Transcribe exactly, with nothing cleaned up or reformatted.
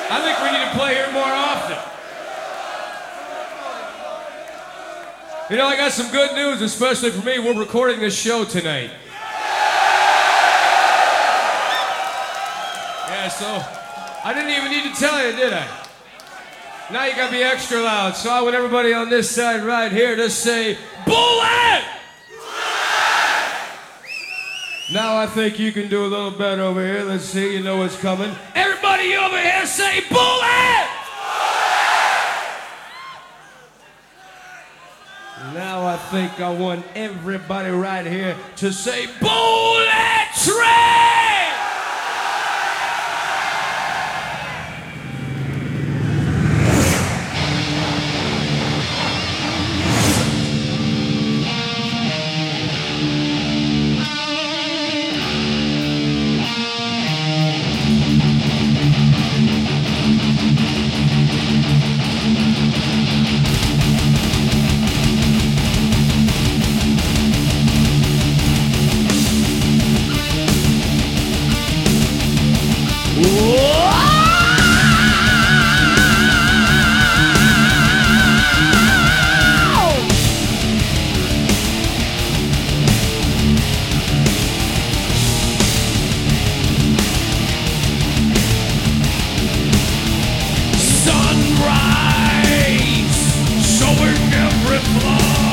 I think we need to play here more often. You know, I got some good news, especially for me. We're recording this show tonight. Yeah, so I didn't even need to tell you, did I? Now you gotta be extra loud. So I want everybody on this side right here to say, bullet! Now I think you can do a little better over here. Let's see, you know what's coming. Everybody over here say, bullet! Now I think I want everybody right here to say, bullet train! Sunrise, showing every flaw.